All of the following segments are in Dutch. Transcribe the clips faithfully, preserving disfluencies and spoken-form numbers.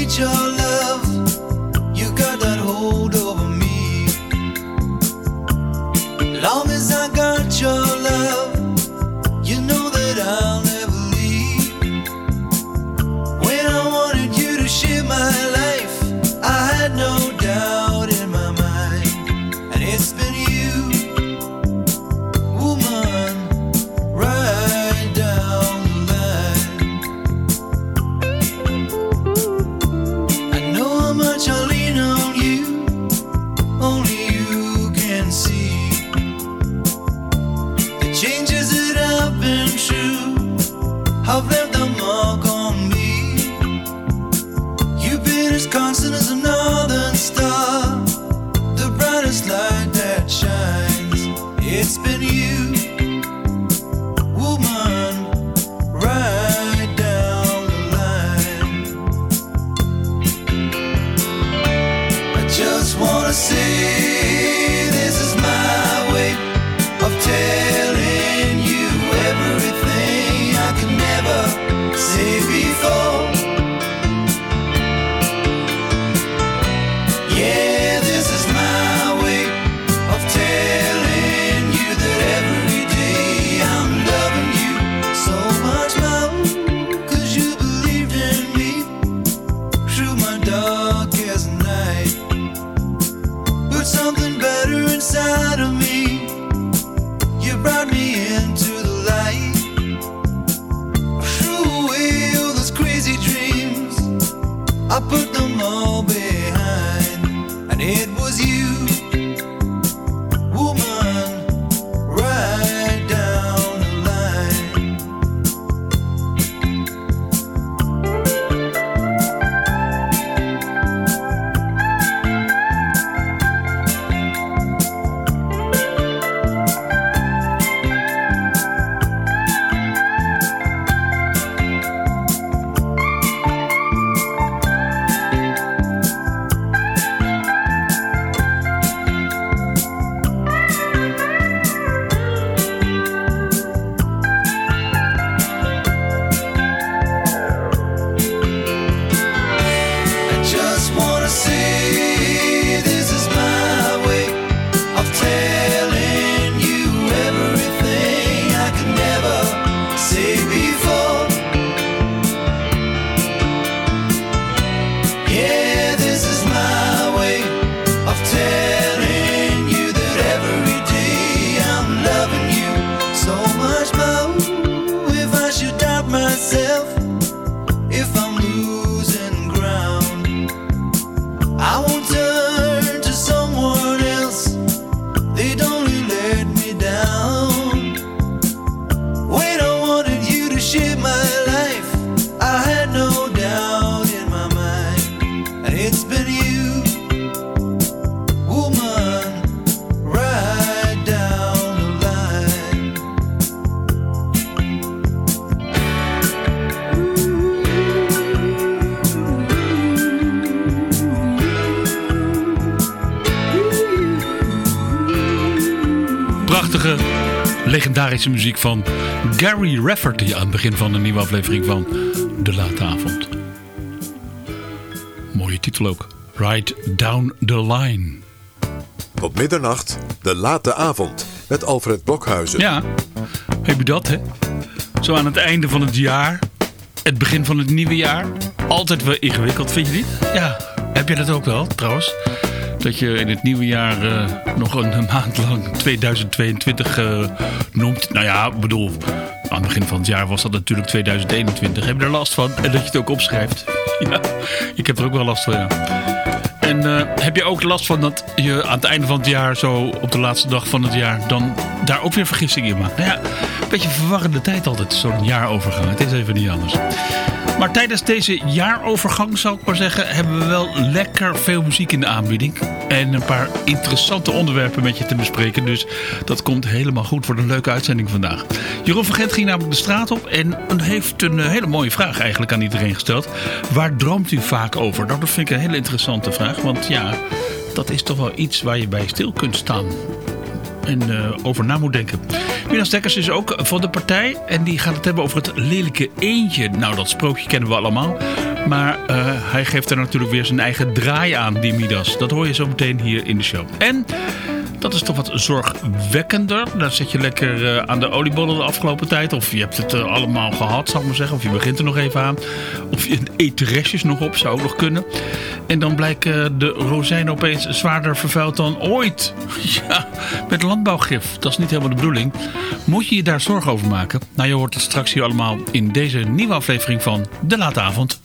need your love. You got that hold over me. Long as I got your love, you know that I'll never leave. When I wanted you to share my life, I had no doubt in my mind. And it's been you, woman, right down the line. I know how much I lean on you, only you can see. The changes that have been true have left a mark on me. You've been as constant as a northern star, the brightest light that shines. It's been you, woman, right down the line. I just wanna say this is my way of telling you everything I could never say before. Yeah, this is my way of telling you that every day I'm loving you so much more. 'Cause you believed in me through my darkest night. Put something better inside of me. You brought me into the light. Threw away all those crazy dreams, I put them all behind. And it was you, woman, right down the line. I just wanna say this is my way of telling you everything I could never say before. Yeah, this is my way of telling you that every day I'm loving you so much more. If I should doubt myself, if I'm losing ground, I won't turn to someone else. They'd only let me down. When I wanted you to share my life, I had no doubt in my mind. And it's been you, woman, right down the line. Prachtige, legendarische muziek van Gary Rafferty aan het begin van een nieuwe aflevering van De Late Avond. Mooie titel ook. Right Down the Line. Tot middernacht, De Late Avond, met Alfred Blokhuizen. Ja, heb je dat, hè? Zo aan het einde van het jaar, het begin van het nieuwe jaar. Altijd wel ingewikkeld, vind je niet? Ja, heb je dat ook wel, trouwens? Dat je in het nieuwe jaar uh, nog een maand lang tweeduizend tweeëntwintig uh, noemt. Nou ja, ik bedoel, aan het begin van het jaar was dat natuurlijk tweeduizend eenentwintig. Heb je er last van? En dat je het ook opschrijft. Ja, ik heb er ook wel last van, ja. En uh, heb je ook last van dat je aan het einde van het jaar, zo op de laatste dag van het jaar, dan daar ook weer vergissingen in maakt? Nou ja, een beetje verwarrende tijd altijd, zo'n jaarovergang. Het is even niet anders. Maar tijdens deze jaarovergang, zal ik maar zeggen, hebben we wel lekker veel muziek in de aanbieding. En een paar interessante onderwerpen met je te bespreken. Dus dat komt helemaal goed voor een leuke uitzending vandaag. Jeroen van Gent ging namelijk de straat op en heeft een hele mooie vraag eigenlijk aan iedereen gesteld. Waar droomt u vaak over? Nou, dat vind ik een hele interessante vraag. Want ja, dat is toch wel iets waar je bij stil kunt staan. En uh, over na moet denken. Minas Dekkers is ook van de partij. En die gaat het hebben over het lelijke eendje. Nou, dat sprookje kennen we allemaal. Maar uh, hij geeft er natuurlijk weer zijn eigen draai aan, die Midas. Dat hoor je zo meteen hier in de show. En dat is toch wat zorgwekkender. Daar zit je lekker uh, aan de oliebollen de afgelopen tijd. Of je hebt het uh, allemaal gehad, zal ik maar zeggen. Of je begint er nog even aan. Of je eet de restjes nog op, zou ook nog kunnen. En dan blijkt uh, de rozijn opeens zwaarder vervuild dan ooit. Ja, met landbouwgif. Dat is niet helemaal de bedoeling. Moet je je daar zorgen over maken? Nou, je hoort het straks hier allemaal in deze nieuwe aflevering van De Late Avond.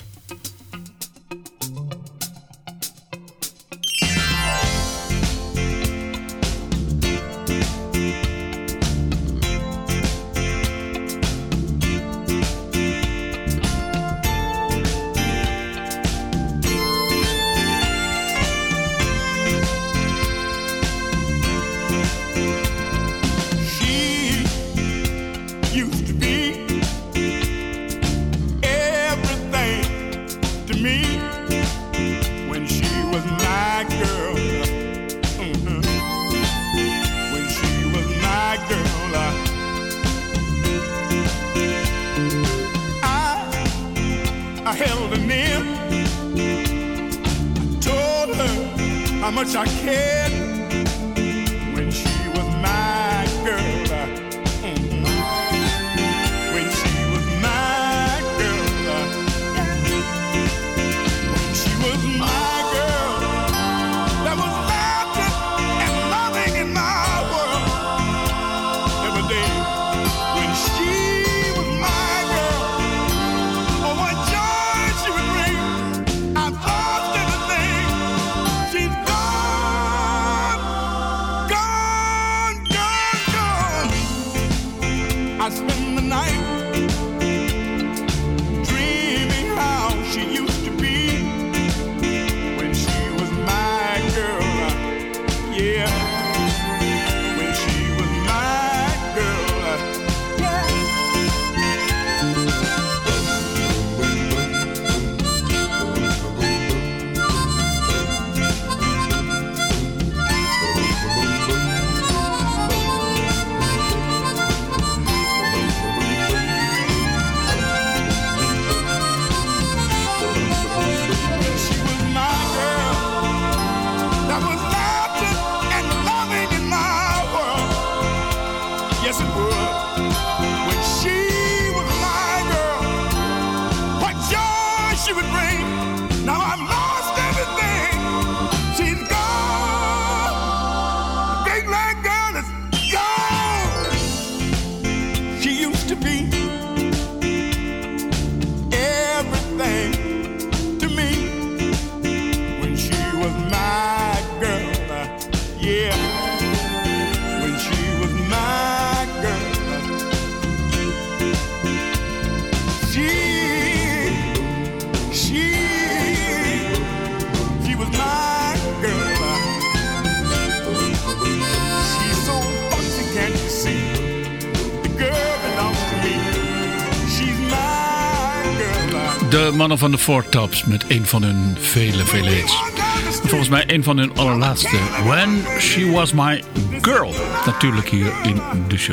De mannen van de Four Tops met een van hun vele, vele hits. Volgens mij een van hun allerlaatste. When She Was My Girl. Natuurlijk hier in de show.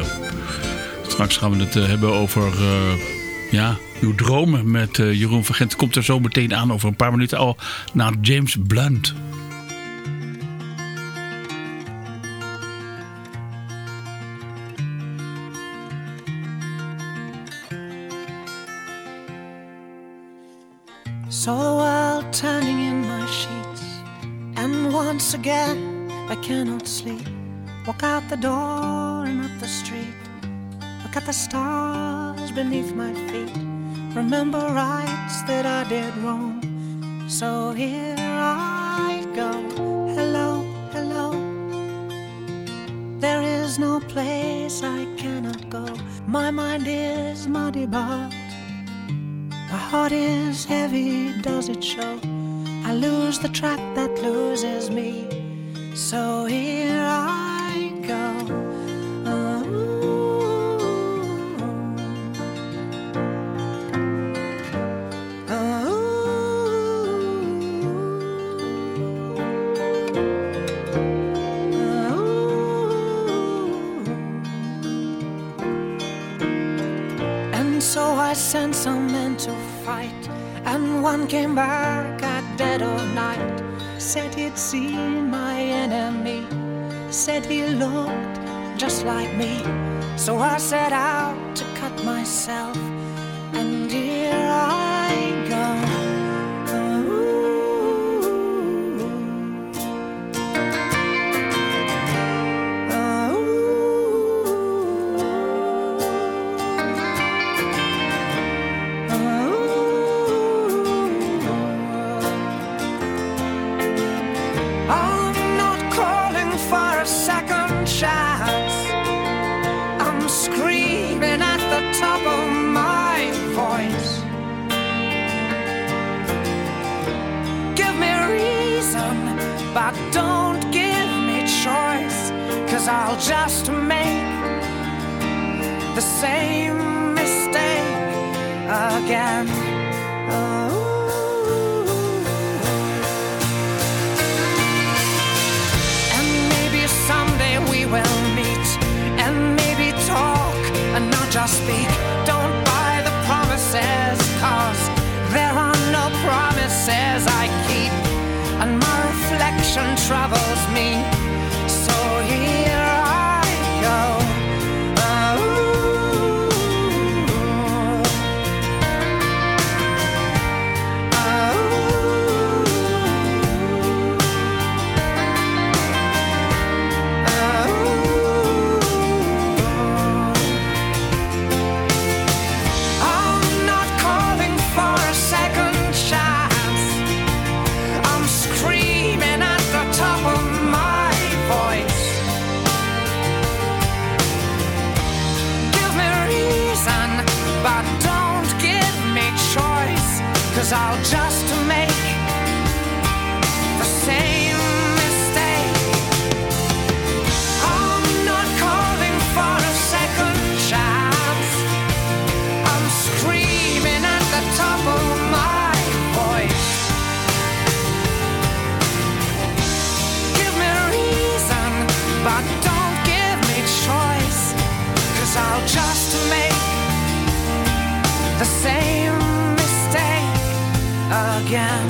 Straks gaan we het uh, hebben over uh, ja, uw dromen met uh, Jeroen van Gent. Komt er zo meteen aan over een paar minuten al naar James Blunt. Saw the world turning in my sheets, and once again I cannot sleep. Walk out the door and up the street, look at the stars beneath my feet. Remember rights that I did wrong, so here I go. Hello, hello. There is no place I cannot go. My mind is muddy, but my heart is heavy, does it show? I lose the track that loses me, so here I go. Oh. Oh. Oh. And so I I sent some men to fight, and one came back at dead of night. Said he'd seen my enemy, said he looked just like me. So I set out to cut myself, and here I go. But don't give me choice, 'cause I'll just make the same mistake again. Oh. And maybe someday we will meet, and maybe talk and not just speak. Don't buy the promises, 'cause there are no promises I keep. And my reflection troubles me, so here I go. Oh. Oh. Oh. I'm not calling for a second chance. I'm screaming at the top of my voice. Give me reason, but don't give me choice, 'cause I'll just make the same mistake. I'm not calling for a second chance. I'm screaming at the top of my voice. But don't give me choice, 'cause I'll just make the same mistake again.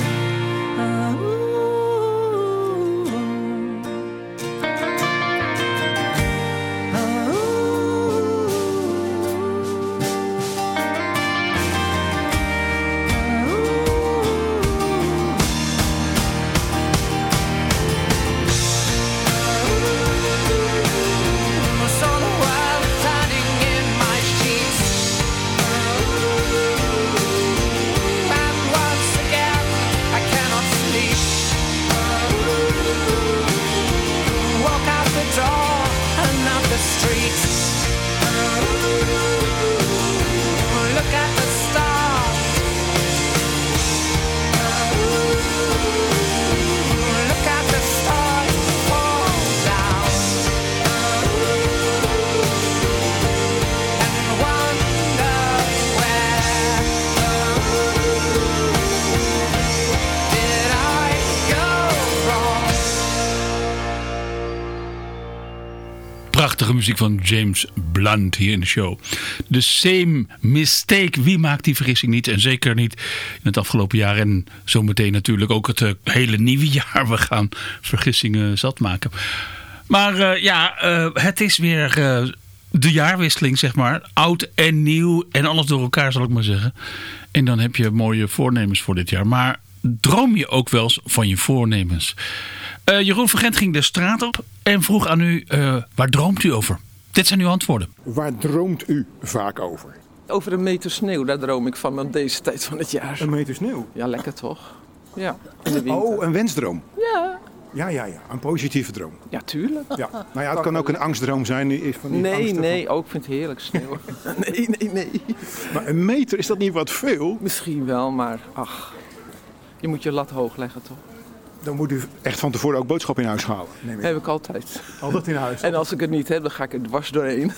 Prachtige muziek van James Blunt hier in de show. The Same Mistake. Wie maakt die vergissing niet? En zeker niet in het afgelopen jaar. En zometeen natuurlijk ook het uh, hele nieuwe jaar. We gaan vergissingen zat maken. Maar uh, ja, uh, het is weer uh, de jaarwisseling, zeg maar. Oud en nieuw en alles door elkaar, zal ik maar zeggen. En dan heb je mooie voornemens voor dit jaar. Maar droom je ook wel eens van je voornemens? Uh, Jeroen Vergent ging de straat op en vroeg aan u, uh, waar droomt u over? Dit zijn uw antwoorden. Waar droomt u vaak over? Over een meter sneeuw, daar droom ik van op deze tijd van het jaar. Een meter sneeuw? Ja, lekker toch? Ja, in de winter. Oh, een wensdroom? Ja. Ja, ja, ja. Een positieve droom. Ja, tuurlijk. Ja. Nou ja, het kan ook een angstdroom zijn. Van die nee, nee. Van... Oh, ik vind het heerlijk sneeuw. nee, nee, nee. Maar een meter, is dat niet wat veel? Misschien wel, maar ach. Je moet je lat hoog leggen, toch? Dan moet u echt van tevoren ook boodschappen in huis halen. Nee, heb ik altijd. Altijd in huis? En als ik het niet heb, dan ga ik er dwars doorheen.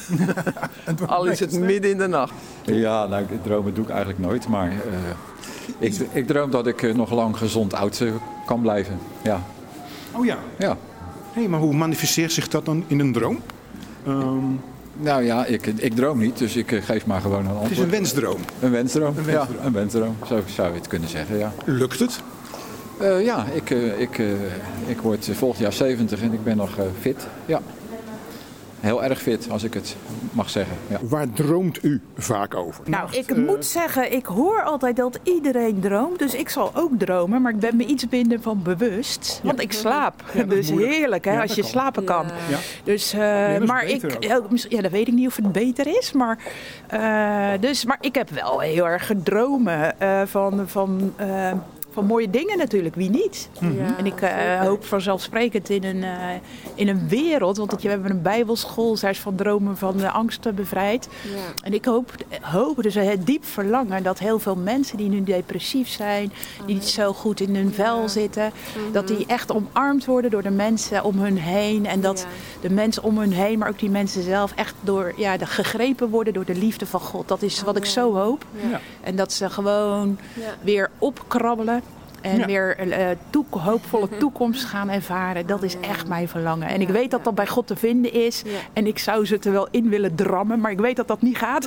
Al is het midden in de nacht. Ja, nou, dromen doe ik eigenlijk nooit. Maar uh, ik, ik droom dat ik nog lang gezond oud uh, kan blijven. Ja. Oh ja? Ja. Hé, hey, maar hoe manifesteert zich dat dan in een droom? Um, Nou ja, ik, ik droom niet, dus ik uh, geef maar gewoon een antwoord. Het is een wensdroom. Een wensdroom, Een wensdroom. ja, een wensdroom. Zo zou je het kunnen zeggen, ja. Lukt het? Uh, ja, ik, uh, ik, uh, ik word volgend jaar zeventig en ik ben nog uh, fit, ja. Heel erg fit, als ik het mag zeggen. Ja. Waar droomt u vaak over? Nou, ik uh, moet zeggen, ik hoor altijd dat iedereen droomt. Dus ik zal ook dromen, maar ik ben me iets minder van bewust. Want ik slaap. Ja, dat is dus moeilijk. heerlijk, hè, Ja, als dat je kan. slapen kan. Ja. Dus, uh, Nee, dat is maar beter ik, ook. ja, mis- ja, dat weet ik niet of het beter is. Maar, uh, dus, maar ik heb wel heel erg gedromen uh, van... van uh, Van mooie dingen natuurlijk, wie niet? Ja, en ik uh, zeker. hoop vanzelfsprekend in een, uh, in een wereld, want we hebben een bijbelschool, zij is van dromen van de angsten bevrijd. Ja. En ik hoop, hoop dus het diep verlangen dat heel veel mensen die nu depressief zijn, die niet zo goed in hun vel Ja. zitten, Mhm. dat die echt omarmd worden door de mensen om hun heen. En dat Ja. de mensen om hun heen, maar ook die mensen zelf, echt door, ja, de, gegrepen worden door de liefde van God. Dat is wat ik zo hoop. Ja. En dat ze gewoon Ja. weer opkrabbelen. En Ja. weer uh, toek- hoopvolle toekomst gaan ervaren. Dat is echt mijn verlangen. En ik Ja, weet dat ja. dat bij God te vinden is. Ja. En ik zou ze er wel in willen drammen. Maar ik weet dat dat niet gaat.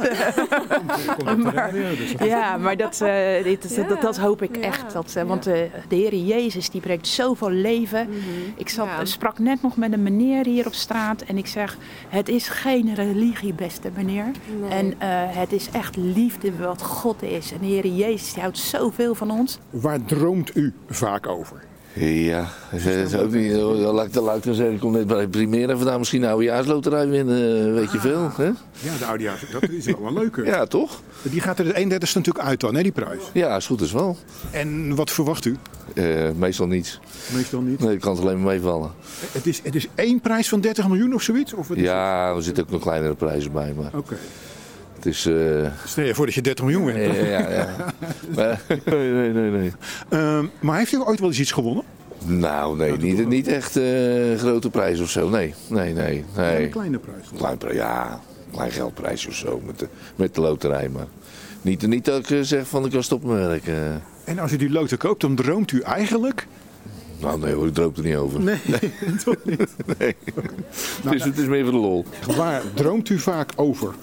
maar, ja, maar dat, uh, dit, is- Ja. dat, dat hoop ik Ja. echt. Dat, uh, Ja. want uh, de Heer Jezus die brengt zoveel leven. Mhm. Ik zat, Ja. sprak net nog met een meneer hier op straat. En ik zeg, het is geen religie, beste meneer. Nee. En uh, het is echt liefde wat God is. En de Heer Jezus die houdt zoveel van ons. Waar droomt u vaak over? Ja, dat is ook niet. Laat ik, laat ik dan zeggen, ik kom net bij Primera vandaan, misschien een oudejaarsloterij winnen, weet je veel. Hè? Ja, de oudejaars, dat is wel een leuke. Ja, toch? Die gaat er de eenendertigste natuurlijk uit dan, hè, die prijs. Ja, is goed is wel. En wat verwacht u? Uh, meestal niets. Meestal niet. Nee, ik kan het alleen maar meevallen. Het is, het is één prijs van dertig miljoen of zoiets? Of het is Ja, er zitten ook nog kleinere prijzen bij, maar Oké. Okay. het is... Uh... Stel je voor dat je dertig miljoen wint. Ja, ja, ja. maar, nee, nee, nee. nee. Uh, maar heeft u ooit wel eens iets gewonnen? Nou, nee, niet, niet echt uh, grote prijs of zo. Nee, nee, nee. nee. Ja, een kleine prijs. Klein prijs, ja. Klein geldprijs of zo met de, met de loterij. Maar niet, niet dat ik uh, zeg van ik kan stoppen met werken. Uh. En als u die loter koopt, dan droomt u eigenlijk... Nou nee hoor, ik droom er niet over. Nee, toch niet. Nee. Nou, dus het is meer voor de lol. Waar droomt u vaak over?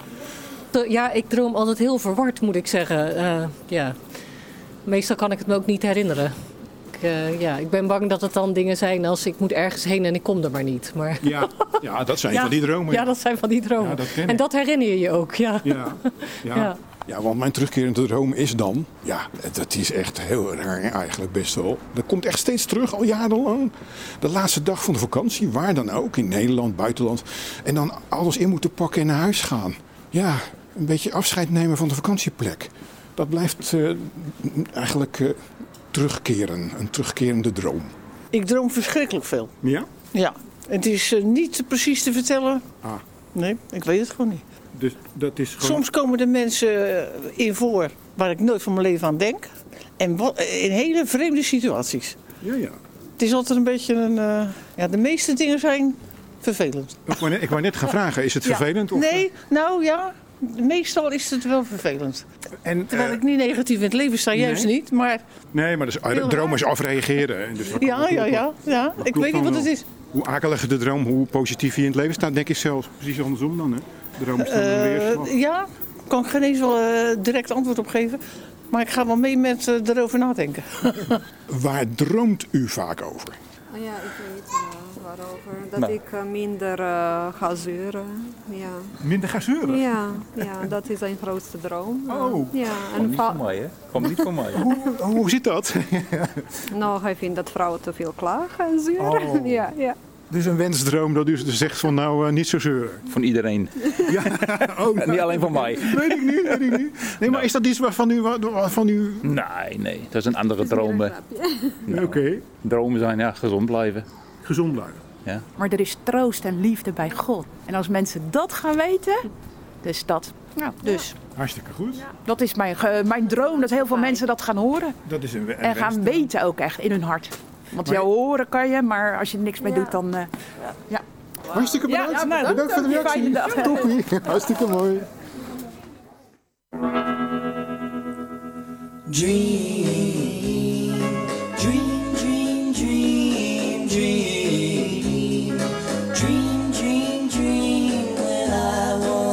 Ja, ik droom altijd heel verward, moet ik zeggen. Uh, ja. Meestal kan ik het me ook niet herinneren. Ik, uh, ja, ik ben bang dat het dan dingen zijn als ik moet ergens heen en ik kom er maar niet. Maar... Ja, ja, dat zijn ja, van die dromen. Ja, dat zijn van die dromen. Ja, dat ken ik. En dat herinner je je ook, ja. Ja, ja. Ja. Ja, want mijn terugkerende droom is dan... Ja, dat is echt heel raar eigenlijk best wel. Dat komt echt steeds terug, al jarenlang. De laatste dag van de vakantie, waar dan ook. In Nederland, buitenland. En dan alles in moeten pakken en naar huis gaan. Ja, een beetje afscheid nemen van de vakantieplek. Dat blijft uh, eigenlijk uh, terugkeren. Een terugkerende droom. Ik droom verschrikkelijk veel. Ja? Ja. Het is uh, niet precies te vertellen. Ah. Nee, ik weet het gewoon niet. Dus dat is gewoon... Soms komen er mensen in voor waar ik nooit van mijn leven aan denk. En wat, in hele vreemde situaties. Ja, ja. Het is altijd een beetje een... Uh, ja, de meeste dingen zijn vervelend. Ik wou net, ik wou net gaan vragen, is het ja. vervelend? Of... Nee, nou ja, meestal is het wel vervelend. En, Terwijl uh, ik niet negatief in het leven sta, juist nee? niet. Maar... Nee, maar dus, de droom is afreageren. Dus ja, ja, ja, ja. Ik weet niet wat het is. Hoe akeliger de droom, hoe positief je in het leven staat, denk ik zelfs precies andersom dan. Hè? De droom is dan uh, weer Ja, kan ik geen eens wel uh, direct antwoord op geven. Maar ik ga wel mee met uh, erover nadenken. Waar droomt u vaak over? Ja, ik weet uh, waarover. Dat nou. ik uh, minder uh, ga zeuren. Ja. Minder ga zeuren? Ja, ja, dat is zijn grootste droom. Oh. Ja, Kom niet voor mij, hè? Kom niet voor mij. hoe, hoe zit dat? Nou, hij vindt dat vrouwen te veel klagen en zeuren. Oh. Ja, ja. Dus een wensdroom dat u zegt van nou uh, niet zo zeuren. Van iedereen. Ja, oh, niet alleen van mij. Weet ik niet, weet ik niet. Nee, maar is dat iets waarvan u... Waarvan u... Nee, nee. Dat is een andere dromen. Nou, Oké. Okay. Dromen zijn ja, gezond blijven. Gezond blijven. Ja. Maar er is troost en liefde bij God. En als mensen dat gaan weten, dus dat... Nou, dus. Hartstikke goed. Ja. Dat is mijn, uh, mijn droom, dat heel veel mensen dat gaan horen. Dat is een, een en gaan wensdroom. weten ook echt in hun hart. Want maar... jou horen kan je, maar als je er niks mee doet, dan... Uh, ja. Wow. Hartstikke bedankt. Ja, nou, bedankt voor de reactie. Fijne dag. Toppie. Hartstikke mooi. Dream, dream, dream, dream, dream, dream, dream, dream when I want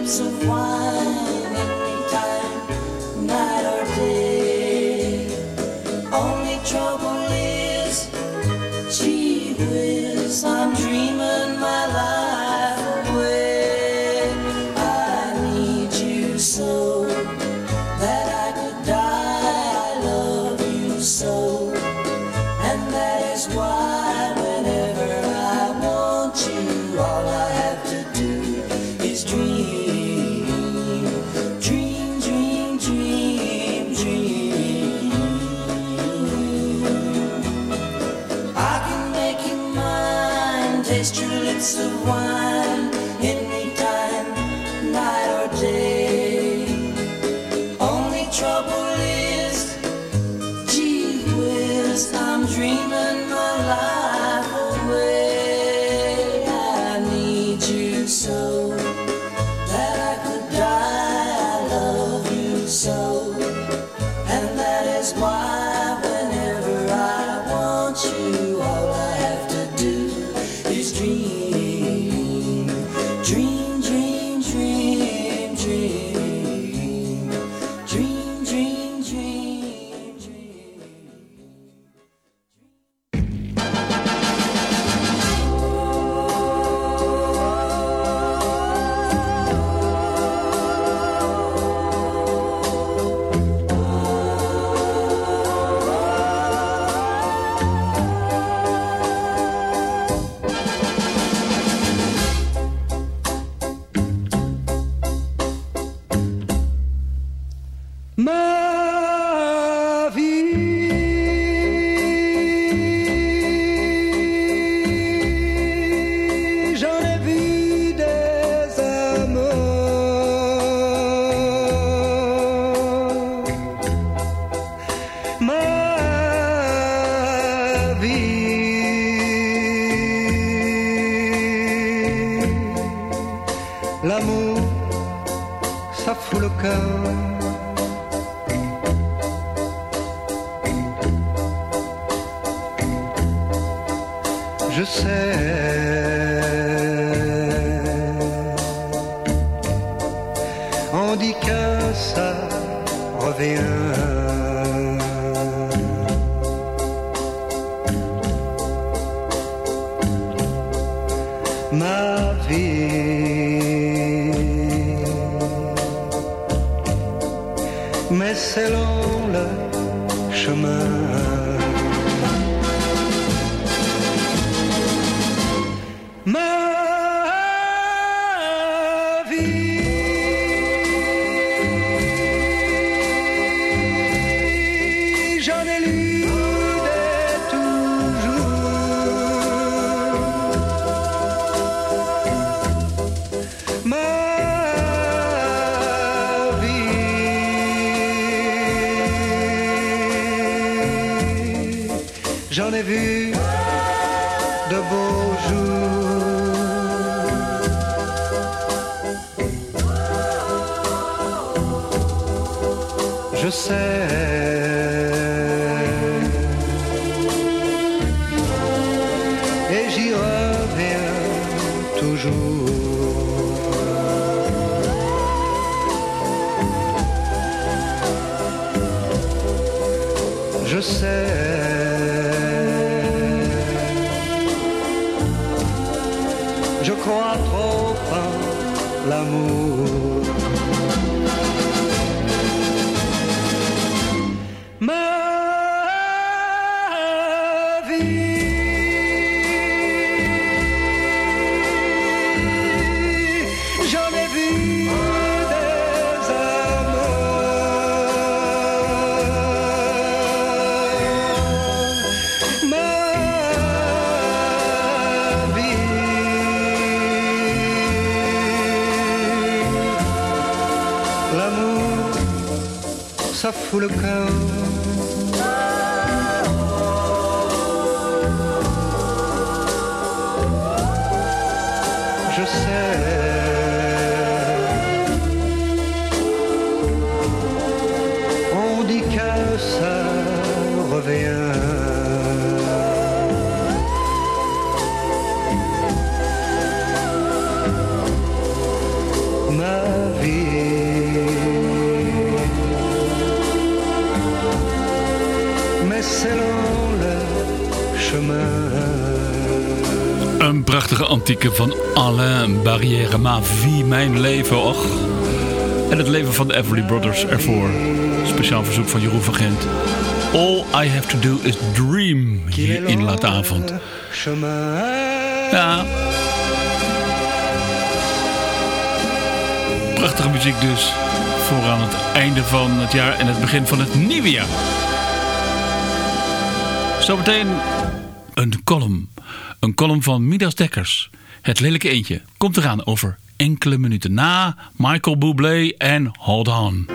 lips of wine anytime, night or day. Only trouble is, gee whiz, I'm dreaming my life away. I need you so that I could die. I love you so, and that is why whenever I want you, all I have to do is dream, dream, dream, dream, dream. I can make you mine, taste your lips of wine anytime, night or day. Only trouble is, gee whiz, I'm dreaming my life away. I need you so that I could die. I love you so, and that is why whenever I want you, all I have to do is dream, dream, dream, dream, dream, dream, dream, dream, dream. Ma vie, j'en ai vu des amours. Ma vie, l'amour, ça fout le cœur. Je sais, on dit que ça revient. Ma vie, mais c'est long le chemin. Ma vie, j'en ai lu des toujours. Ma vie, j'en ai vu de beaux jours. Je sais, et j'y reviens toujours. Je sais, je crois trop en l'amour. Ma vie, j'en ai vu des amours. Ma vie, l'amour, ça fout le cœur. Je sais, on dit que ça revient. Ma Een prachtige antieke van Alain Barrière. Ma vie, mijn leven, och. En het leven van de Everly Brothers ervoor. Speciaal verzoek van Jeroen van Gent. All I have to do is dream. Hier in Late Avond. Ja. Prachtige muziek dus. Voor aan het einde van het jaar en het begin van het nieuwe jaar. Zometeen een column. Een column van Midas Dekkers. Het lelijke eendje komt eraan over enkele minuten na Michael Bublé en Hold On.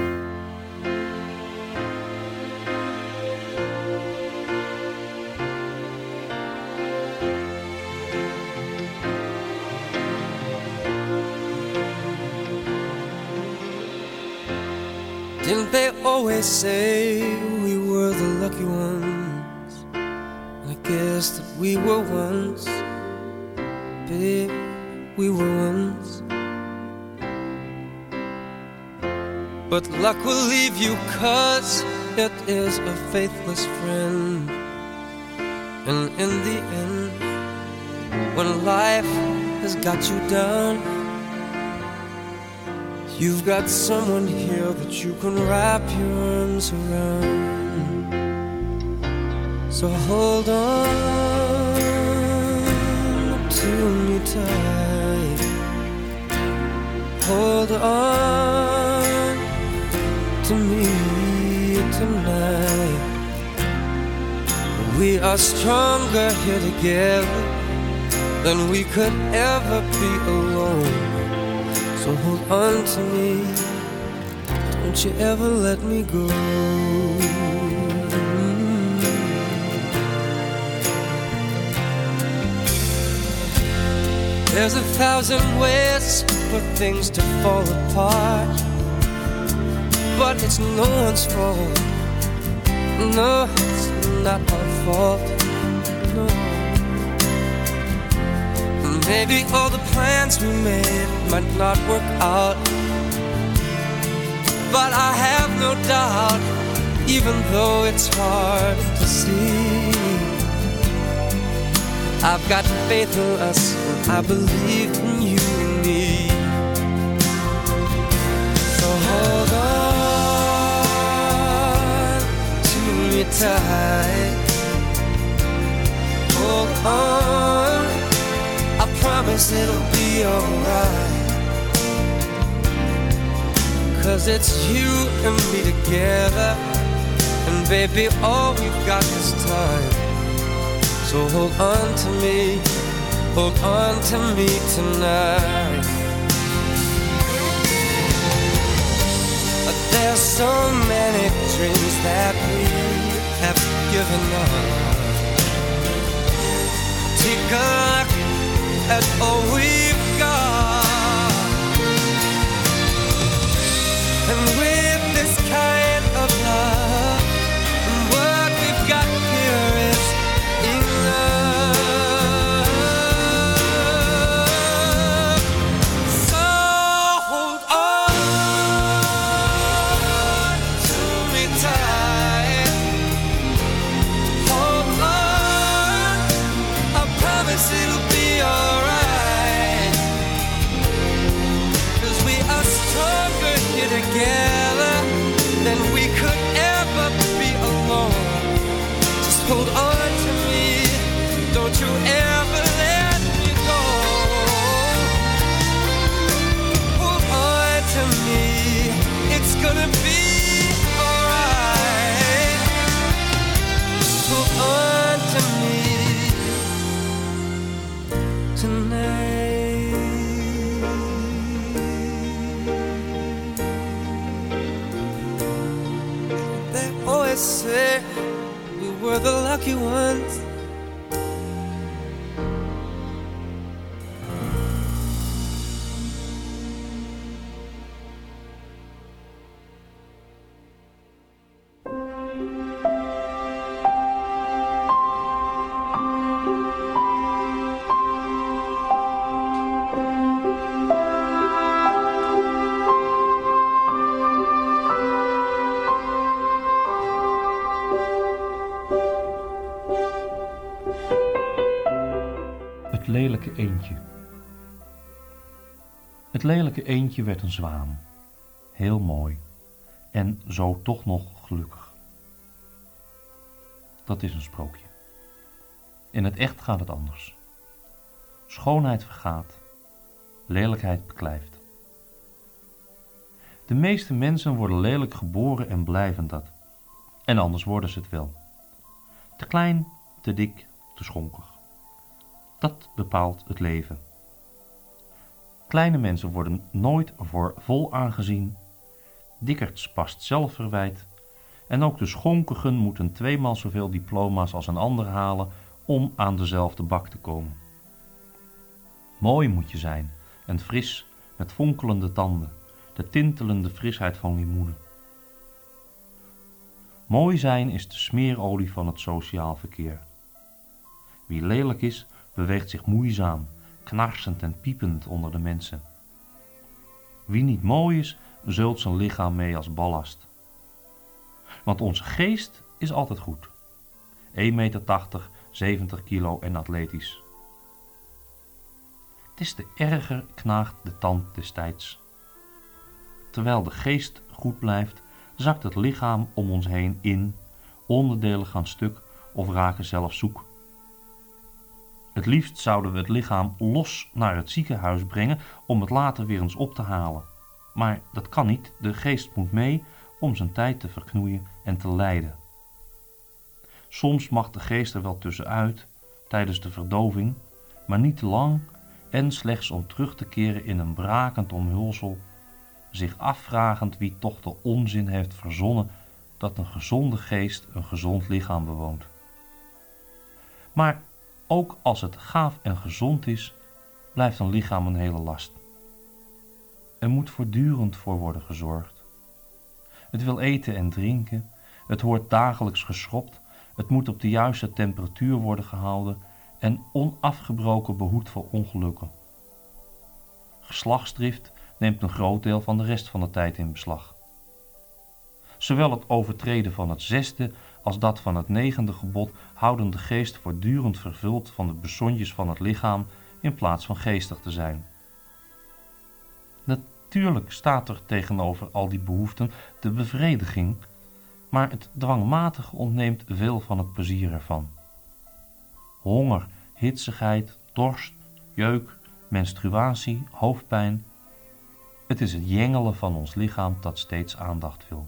Didn't they always say we were the lucky ones? I guess that we were once, babe, we were once. But luck will leave you 'cause it is a faithless friend. And in the end, when life has got you down, you've got someone here that you can wrap your arms around. So hold on to me tight. Hold on to me tonight. We are stronger here together than we could ever be alone. So hold on to me, don't you ever let me go. There's a thousand ways for things to fall apart, but it's no one's fault. No, it's not our fault. No. Maybe all the plans we made might not work out, but I have no doubt, even though it's hard to see, I've got faith in us, and I believe in you and me. So hold on to me tight. Hold on, I promise it'll be alright. 'Cause it's you and me together, and baby, all we've got is time. So hold on to me, hold on to me tonight. But there's so many dreams that we have given up. Take a look at all we've got, and with this kind of love, what we've got here is enough. So hold on to me tight. Hold on, I promise it'll be alright. 'Cause we are stronger here together than we could ever be alone. Just hold on to me, don't you ever let me go. Hold on to me, it's gonna be alright. Hold on to me tonight. They always say we were the lucky ones. Het lelijke eendje. Het lelijke eendje werd een zwaan. Heel mooi. En zo toch nog gelukkig. Dat is een sprookje. In het echt gaat het anders. Schoonheid vergaat. Lelijkheid beklijft. De meeste mensen worden lelijk geboren en blijven dat. En anders worden ze het wel. Te klein, te dik, te schonkig. Dat bepaalt het leven. Kleine mensen worden nooit voor vol aangezien. Dikkerts past zelfverwijt. En ook de schonkigen moeten tweemaal zoveel diploma's als een ander halen om aan dezelfde bak te komen. Mooi moet je zijn en fris met fonkelende tanden, de tintelende frisheid van limoenen. Mooi zijn is de smeerolie van het sociaal verkeer. Wie lelijk is, beweegt zich moeizaam, knarsend en piepend onder de mensen. Wie niet mooi is, zult zijn lichaam mee als ballast. Want onze geest is altijd goed. één meter tachtig, zeventig kilo en atletisch. Des te erger knaagt de tand des tijds. Terwijl de geest goed blijft, zakt het lichaam om ons heen in, onderdelen gaan stuk of raken zelfs zoek. Het liefst zouden we het lichaam los naar het ziekenhuis brengen om het later weer eens op te halen. Maar dat kan niet, de geest moet mee om zijn tijd te verknoeien en te lijden. Soms mag de geest er wel tussenuit, tijdens de verdoving, maar niet te lang en slechts om terug te keren in een brakend omhulsel, zich afvragend wie toch de onzin heeft verzonnen dat een gezonde geest een gezond lichaam bewoont. Maar ook als het gaaf en gezond is, blijft een lichaam een hele last. Er moet voortdurend voor worden gezorgd. Het wil eten en drinken, het wordt dagelijks geschrobt, het moet op de juiste temperatuur worden gehouden en onafgebroken behoed voor ongelukken. Geslachtsdrift neemt een groot deel van de rest van de tijd in beslag. Zowel het overtreden van het zesde als dat van het negende gebod houden de geest voortdurend vervuld van de besonjes van het lichaam in plaats van geestig te zijn. Natuurlijk staat er tegenover al die behoeften de bevrediging, maar het dwangmatige ontneemt veel van het plezier ervan. Honger, hitsigheid, dorst, jeuk, menstruatie, hoofdpijn. Het is het jengelen van ons lichaam dat steeds aandacht wil.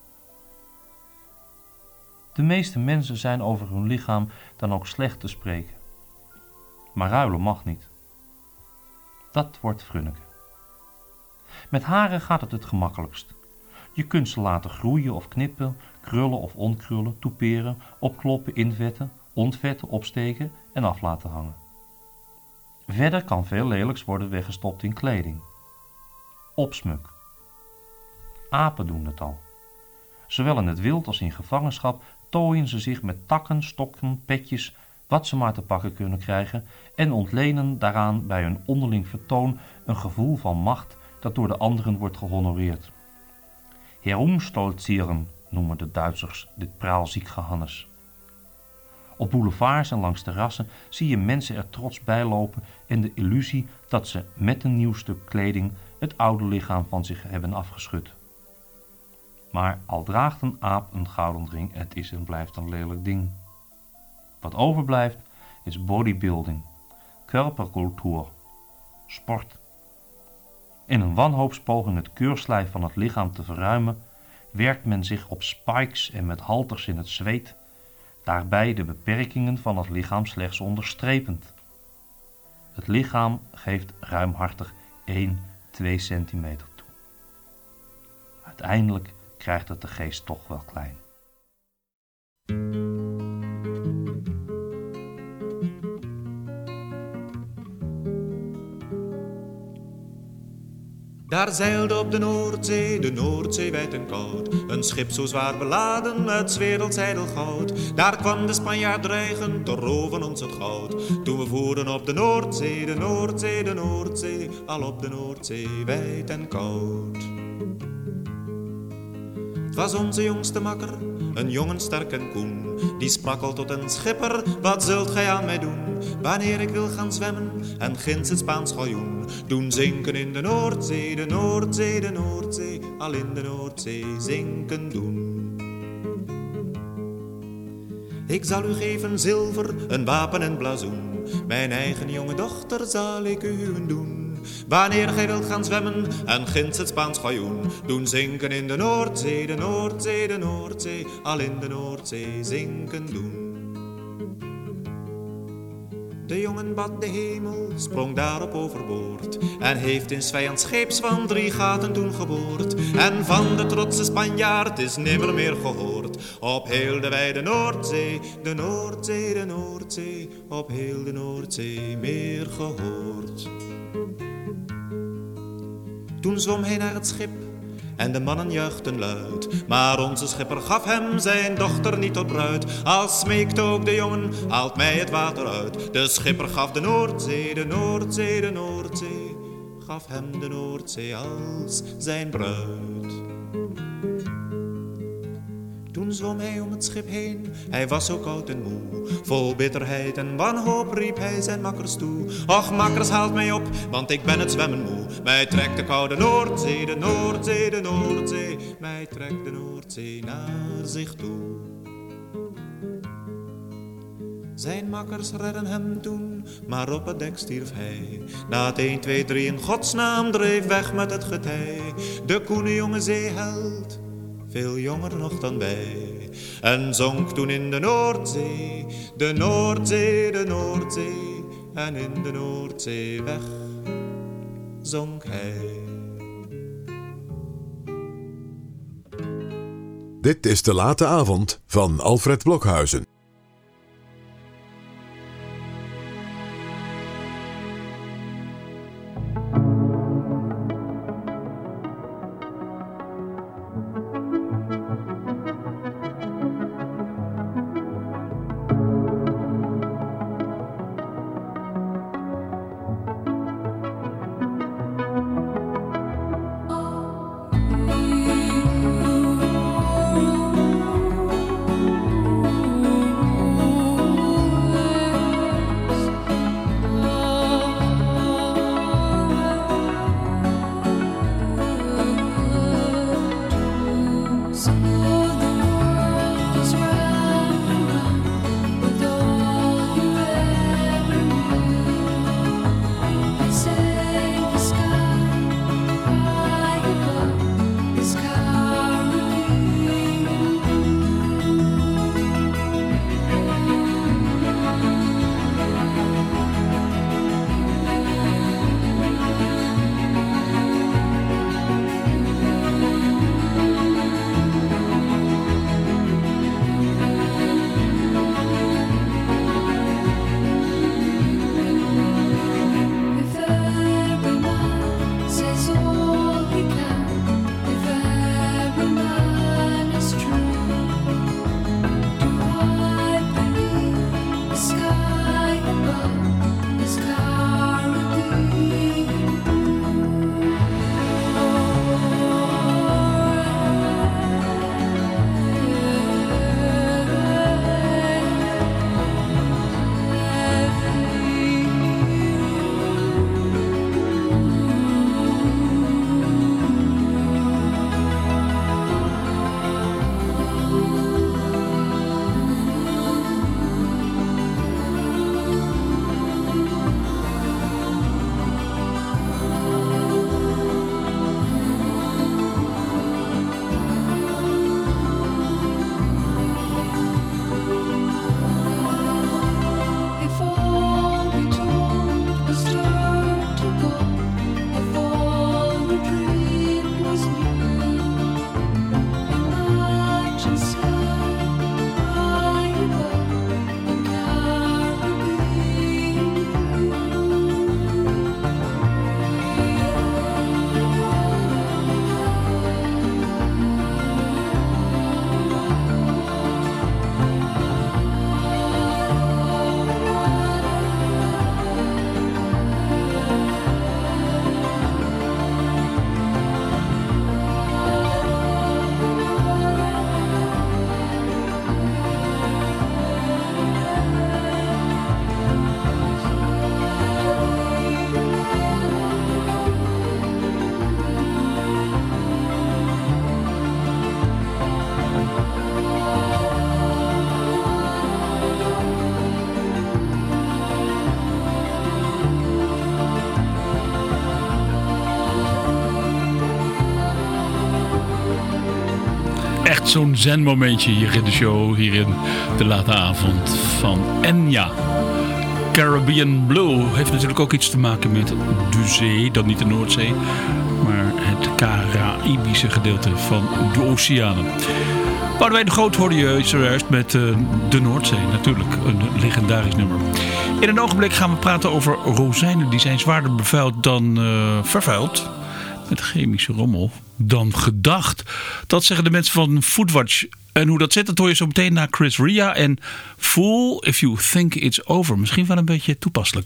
De meeste mensen zijn over hun lichaam dan ook slecht te spreken. Maar ruilen mag niet. Dat wordt frunneken. Met haren gaat het het gemakkelijkst. Je kunt ze laten groeien of knippen, krullen of ontkrullen, toeperen, opkloppen, invetten, ontvetten, opsteken en af laten hangen. Verder kan veel lelijks worden weggestopt in kleding. Opsmuk. Apen doen het al. Zowel in het wild als in gevangenschap tooien ze zich met takken, stokken, petjes, wat ze maar te pakken kunnen krijgen en ontlenen daaraan bij hun onderling vertoon een gevoel van macht dat door de anderen wordt gehonoreerd. Herumstolzieren noemen de Duitsers dit praalziek gehannes. Op boulevards en langs terrassen zie je mensen er trots bij lopen in de illusie dat ze met een nieuw stuk kleding het oude lichaam van zich hebben afgeschud. Maar al draagt een aap een gouden ring, het is en blijft een lelijk ding. Wat overblijft is bodybuilding, körperkultuur, sport. In een wanhoopspoging het keurslijf van het lichaam te verruimen, werkt men zich op spikes en met halters in het zweet, daarbij de beperkingen van het lichaam slechts onderstrepend. Het lichaam geeft ruimhartig één, twee centimeter toe. Uiteindelijk krijgt het de geest toch wel klein. Daar zeilde op de Noordzee, de Noordzee wijd en koud, een schip zo zwaar beladen met 's werelds ijdelgoud. Daar kwam de Spanjaard dreigen te roven ons het goud. Toen we voeren op de Noordzee, de Noordzee, de Noordzee, al op de Noordzee wijd en koud. Het was onze jongste makker, een jongen sterk en koen. Die sprak al tot een schipper, wat zult gij aan mij doen? Wanneer ik wil gaan zwemmen en ginds het Spaans galjoen. Doen zinken in de Noordzee, de Noordzee, de Noordzee. Al in de Noordzee zinken doen. Ik zal u geven zilver, een wapen en blazoen. Mijn eigen jonge dochter zal ik u doen. Wanneer gij wilt gaan zwemmen en ginds het Spaans galjoen. Doen zinken in de Noordzee, de Noordzee, de Noordzee. Al in de Noordzee zinken doen. De jongen bad de hemel, sprong daarop overboord. En heeft in 's vijands scheeps van drie gaten toen geboord. En van de trotse Spanjaard is nimmer meer gehoord. Op heel de wijde Noordzee, de Noordzee, de Noordzee. Op heel de Noordzee meer gehoord. Toen zwom hij naar het schip en de mannen juichten luid. Maar onze schipper gaf hem zijn dochter niet tot bruid. Als smeekte ook de jongen, haalt mij het water uit. De schipper gaf de Noordzee, de Noordzee, de Noordzee. Gaf hem de Noordzee als zijn bruid. Toen zwom hij om het schip heen, hij was zo koud en moe. Vol bitterheid en wanhoop riep hij zijn makkers toe. Och makkers, haalt mij op, want ik ben het zwemmen moe. Mij trekt de koude Noordzee, de Noordzee, de Noordzee. Mij trekt de Noordzee naar zich toe. Zijn makkers redden hem toen, maar op het dek stierf hij. Na het een, twee, drie in godsnaam dreef weg met het getij. De koene jonge zeeheld, veel jonger nog dan wij. En zonk toen in de Noordzee, de Noordzee, de Noordzee. En in de Noordzee weg zonk hij. Dit is De Late Avond van Alfred Blokhuizen. Ooh. zo'n zen-momentje hier in de show, hier in de late avond van Enya. Caribbean Blue heeft natuurlijk ook iets te maken met de zee, dan niet de Noordzee, maar het Caraïbische gedeelte van de oceanen. Boudewijn de Groot hoorde je zojuist met uh, de Noordzee, natuurlijk een legendarisch nummer. In een ogenblik gaan we praten over rozijnen, die zijn zwaarder bevuild dan uh, vervuild. Met chemische rommel dan gedacht. Dat zeggen de mensen van Foodwatch. En hoe dat zit, dat hoor je zo meteen naar Chris Ria en Fool If You Think It's Over. Misschien wel een beetje toepasselijk.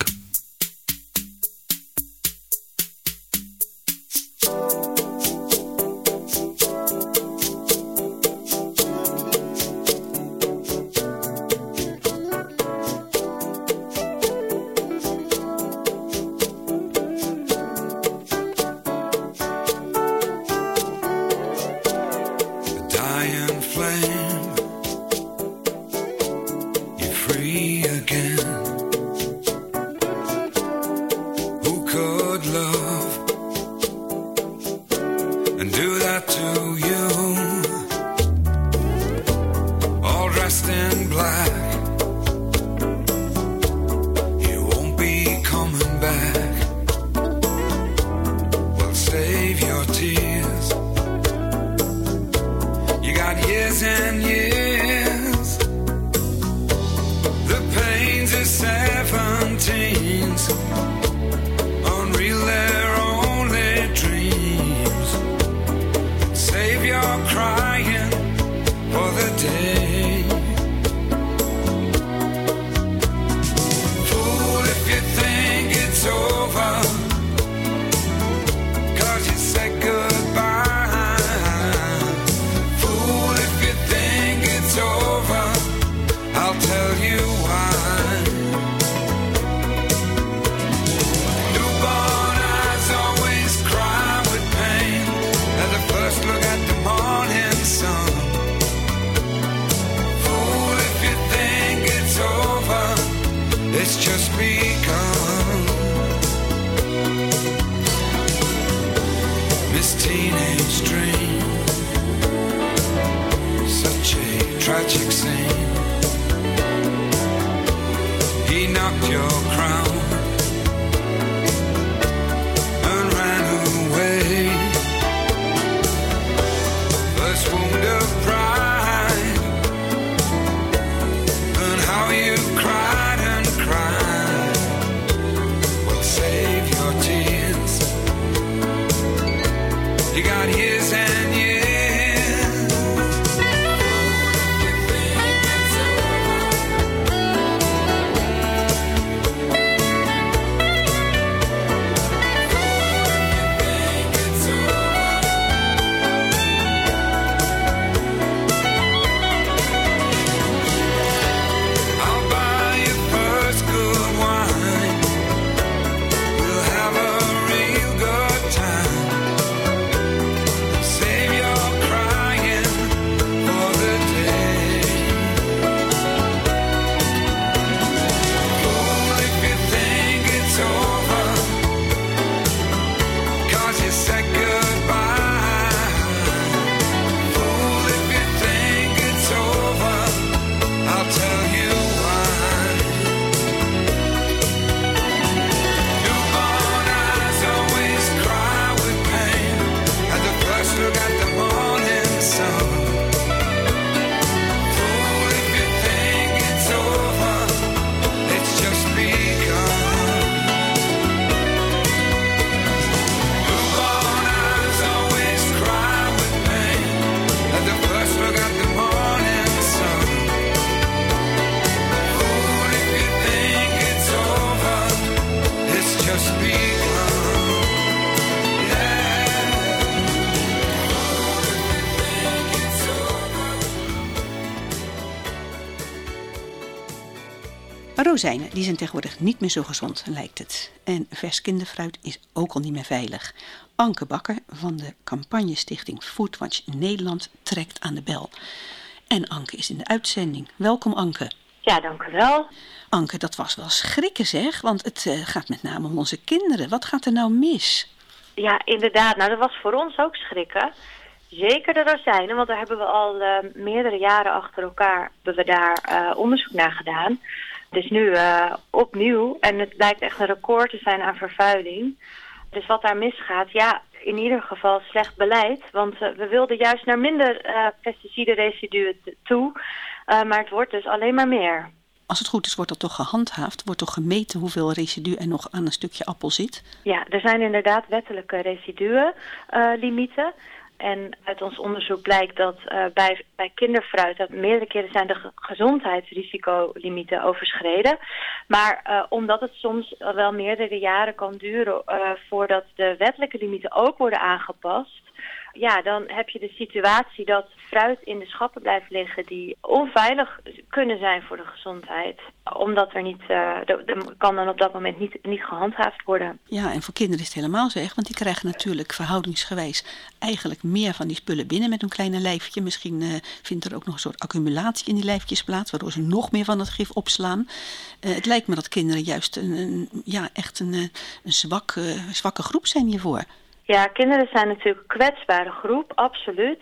Rozijnen, die zijn tegenwoordig niet meer zo gezond, lijkt het. En vers kinderfruit is ook al niet meer veilig. Anke Bakker van de campagnestichting Foodwatch Nederland trekt aan de bel. En Anke is in de uitzending. Welkom Anke. Ja, dank u wel. Anke, dat was wel schrikken zeg, want het uh, gaat met name om onze kinderen. Wat gaat er nou mis? Ja, inderdaad. Nou, dat was voor ons ook schrikken. Zeker de rozijnen, want daar hebben we al uh, meerdere jaren achter elkaar hebben we daar uh, onderzoek naar gedaan. Dus nu uh, opnieuw, en het lijkt echt een record te zijn aan vervuiling. Dus wat daar misgaat, ja, in ieder geval slecht beleid. Want uh, we wilden juist naar minder uh, pesticidenresiduen toe, uh, maar het wordt dus alleen maar meer. Als het goed is, wordt dat toch gehandhaafd? Wordt toch gemeten hoeveel residu er nog aan een stukje appel zit? Ja, er zijn inderdaad wettelijke residuenlimieten. Uh, en uit ons onderzoek blijkt dat uh, bij, bij kinderfruit dat meerdere keren zijn de ge- gezondheidsrisicolimieten overschreden. Maar uh, omdat het soms wel meerdere jaren kan duren uh, voordat de wettelijke limieten ook worden aangepast, ja, dan heb je de situatie dat fruit in de schappen blijft liggen die onveilig kunnen zijn voor de gezondheid. Omdat er niet, uh, de, de kan dan op dat moment niet, niet gehandhaafd worden. Ja, en voor kinderen is het helemaal zo erg, want die krijgen natuurlijk verhoudingsgewijs eigenlijk meer van die spullen binnen met hun kleine lijfje. Misschien uh, vindt er ook nog een soort accumulatie in die lijfjes plaats, waardoor ze nog meer van het gif opslaan. Uh, het lijkt me dat kinderen juist een, een, ja, echt een, een zwak, uh, zwakke groep zijn hiervoor. Ja, kinderen zijn natuurlijk een kwetsbare groep, absoluut.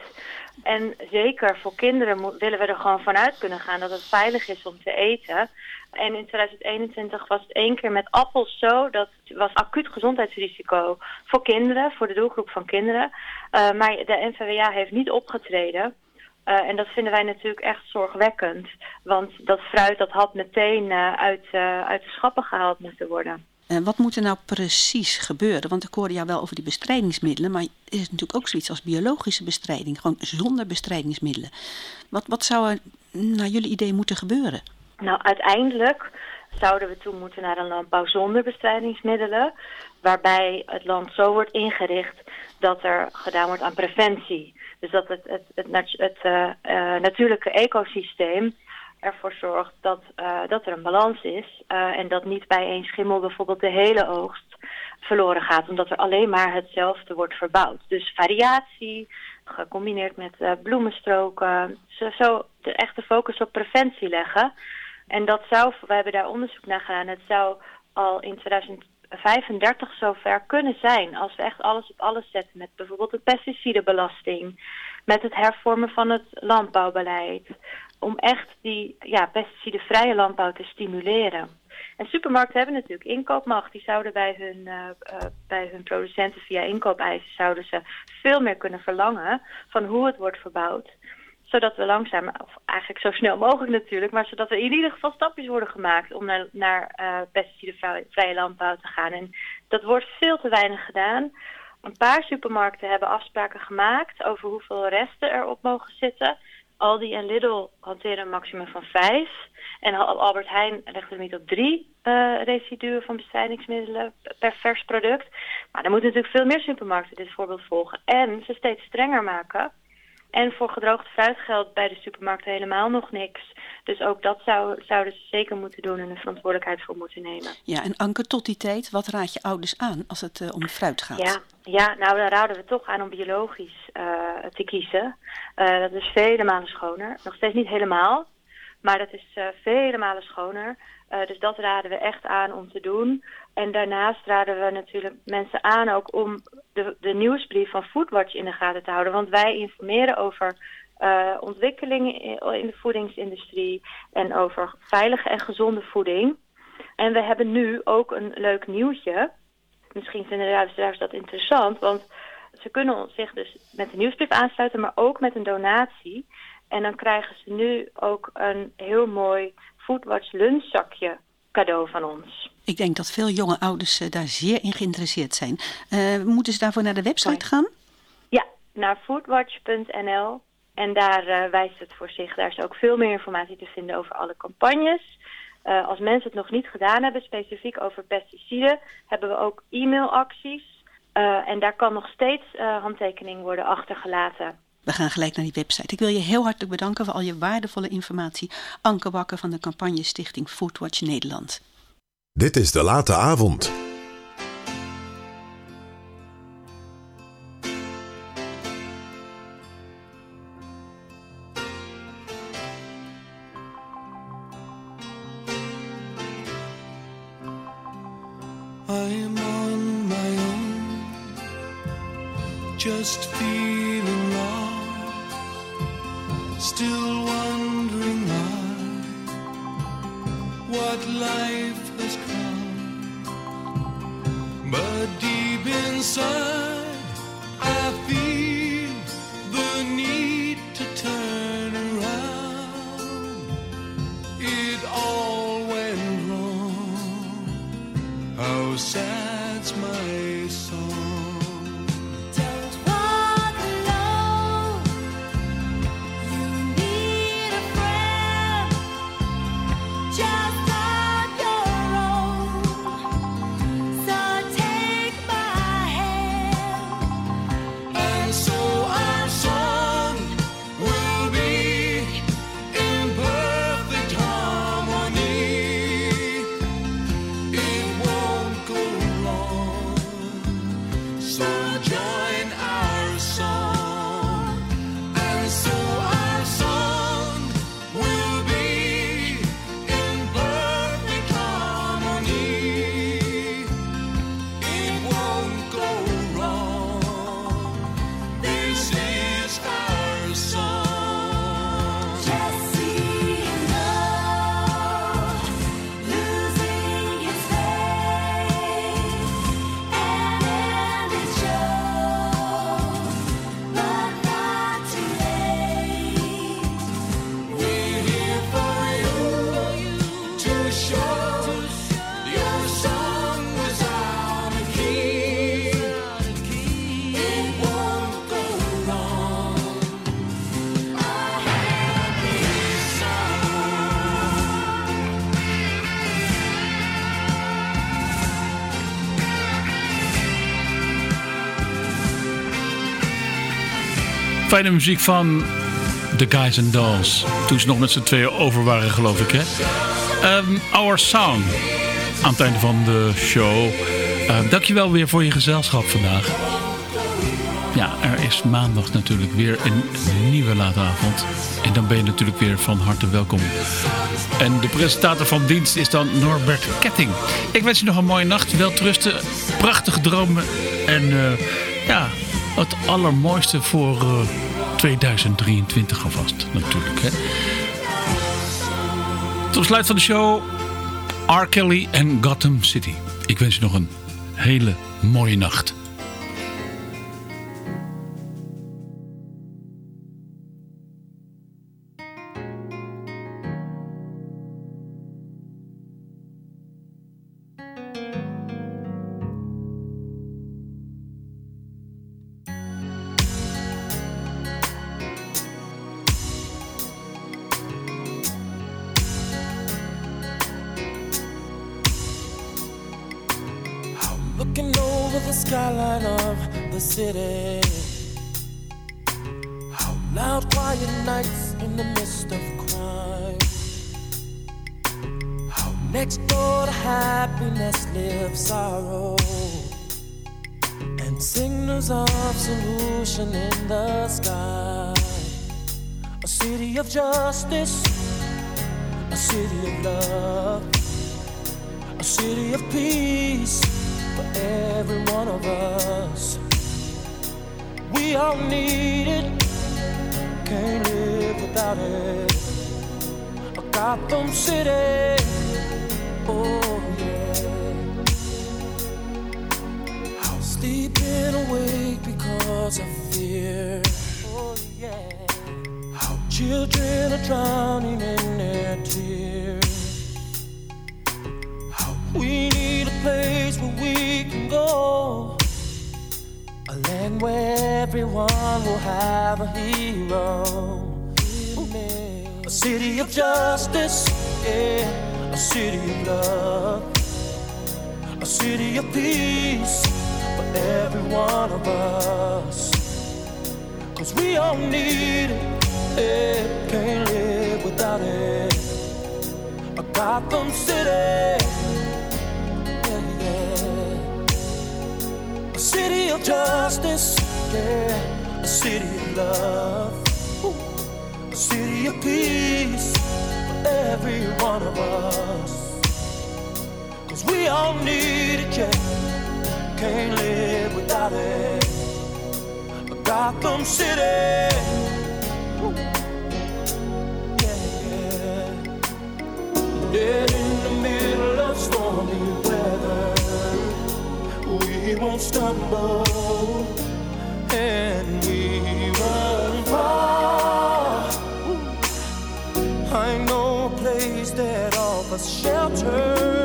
En zeker voor kinderen mo- willen we er gewoon vanuit kunnen gaan dat het veilig is om te eten. En in twintig eenentwintig was het één keer met appels zo, dat was acuut gezondheidsrisico voor kinderen, voor de doelgroep van kinderen. Uh, maar de N V W A heeft niet opgetreden. Uh, en dat vinden wij natuurlijk echt zorgwekkend. Want dat fruit dat had meteen uh, uit, uh, uit de schappen gehaald moeten worden. Uh, wat moet er nou precies gebeuren? Want ik hoorde jou wel over die bestrijdingsmiddelen, maar er is natuurlijk ook zoiets als biologische bestrijding, gewoon zonder bestrijdingsmiddelen. Wat, wat zou er naar jullie idee moeten gebeuren? Nou, uiteindelijk zouden we toe moeten naar een landbouw zonder bestrijdingsmiddelen, waarbij het land zo wordt ingericht dat er gedaan wordt aan preventie. Dus dat het, het, het, het, het uh, uh, natuurlijke ecosysteem ervoor zorgt dat, uh, dat er een balans is uh, en dat niet bij één schimmel bijvoorbeeld de hele oogst verloren gaat, omdat er alleen maar hetzelfde wordt verbouwd. Dus variatie, gecombineerd met uh, bloemenstroken, zo, zo de echte focus op preventie leggen. En dat zou, we hebben daar onderzoek naar gedaan, het zou al in twintig vijfendertig zover kunnen zijn als we echt alles op alles zetten met bijvoorbeeld de pesticidenbelasting, met het hervormen van het landbouwbeleid, om echt die ja, pesticidenvrije landbouw te stimuleren. En supermarkten hebben natuurlijk inkoopmacht. Die zouden bij hun, uh, uh, bij hun producenten via inkoopeisen zouden ze veel meer kunnen verlangen van hoe het wordt verbouwd. Zodat we langzaam, of eigenlijk zo snel mogelijk natuurlijk, maar zodat er in ieder geval stapjes worden gemaakt om naar, naar uh, pesticidenvrije landbouw te gaan. En dat wordt veel te weinig gedaan. Een paar supermarkten hebben afspraken gemaakt over hoeveel resten erop mogen zitten. Aldi en Lidl hanteren een maximum van vijf. En Albert Heijn legt de limiet op drie uh, residuen van bestrijdingsmiddelen per vers product. Maar dan moeten natuurlijk veel meer supermarkten dit voorbeeld volgen. En ze steeds strenger maken. En voor gedroogd fruit geldt bij de supermarkten helemaal nog niks. Dus ook dat zou, zouden ze zeker moeten doen en een verantwoordelijkheid voor moeten nemen. Ja, en Anke, tot die tijd, wat raad je ouders aan als het uh, om fruit gaat? Ja, ja, nou dan raden we toch aan om biologisch uh, te kiezen. Uh, dat is vele malen schoner. Nog steeds niet helemaal, maar dat is uh, vele malen schoner. Uh, dus dat raden we echt aan om te doen. En daarnaast raden we natuurlijk mensen aan ook om de, de nieuwsbrief van Foodwatch in de gaten te houden. Want wij informeren over uh, ontwikkelingen in de voedingsindustrie en over veilige en gezonde voeding. En we hebben nu ook een leuk nieuwtje. Misschien vinden de luisteraars dat interessant, want ze kunnen zich dus met de nieuwsbrief aansluiten, maar ook met een donatie. En dan krijgen ze nu ook een heel mooi Foodwatch lunchzakje cadeau van ons. Ik denk dat veel jonge ouders uh, daar zeer in geïnteresseerd zijn. Uh, moeten ze daarvoor naar de website gaan? Ja, naar foodwatch punt n l. En daar uh, wijst het voor zich. Daar is ook veel meer informatie te vinden over alle campagnes. Uh, als mensen het nog niet gedaan hebben, specifiek over pesticiden, hebben we ook e-mailacties. Uh, en daar kan nog steeds uh, handtekening worden achtergelaten. We gaan gelijk naar die website. Ik wil je heel hartelijk bedanken voor al je waardevolle informatie. Anke Bakker van de campagnestichting Foodwatch Nederland. Dit is De Late Avond. I am on my own, just feeling lost, still wondering why, what life has come. But deep inside, I feel the need to turn around. It all went wrong. How sad's my song. Fijne muziek van The Guys and Dolls. Toen ze nog met z'n tweeën over waren, geloof ik, hè? Um, Our Song. Aan het einde van de show. Uh, dankjewel weer voor je gezelschap vandaag. Ja, er is maandag natuurlijk weer een nieuwe late avond. En dan ben je natuurlijk weer van harte welkom. En de presentator van dienst is dan Norbert Ketting. Ik wens je nog een mooie nacht. Welterusten, prachtige dromen. En uh, ja, het allermooiste voor uh, tweeduizend drieëntwintig alvast natuurlijk. Hè. Tot sluit van de show, R. Kelly en Gotham City. Ik wens je nog een hele mooie nacht. Looking over the skyline of the city, how loud, quiet nights in the midst of crime, how next door to happiness lives sorrow, and signals of solution in the sky. A city of justice, a city of love, a city of peace for every one of us. We all need it, can't live without it. A Gotham City, oh yeah. I'm sleeping awake because of fear, oh yeah. How children are drowning in their tears. How we need a place where we can go, a land where everyone will have a hero. A city of justice, yeah, a city of love, a city of peace for every one of us. Cause we all need it, yeah, can't live without it. A Gotham City, a city of justice, yeah, a city of love, ooh, a city of peace for every one of us. Cause we all need it, yeah, can't live without it. Gotham City. Yeah. Dead in the middle of stormy weather, we won't stumble and we won't fall. I know a place that offers shelter.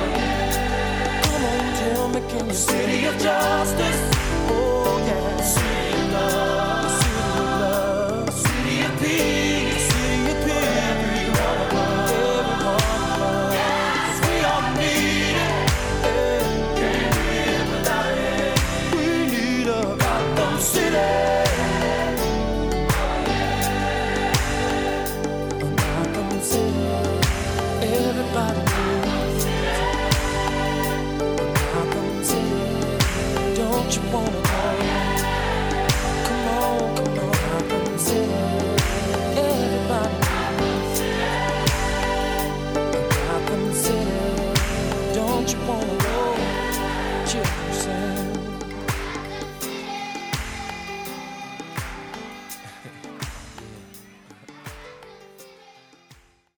City of justice, oh yeah, city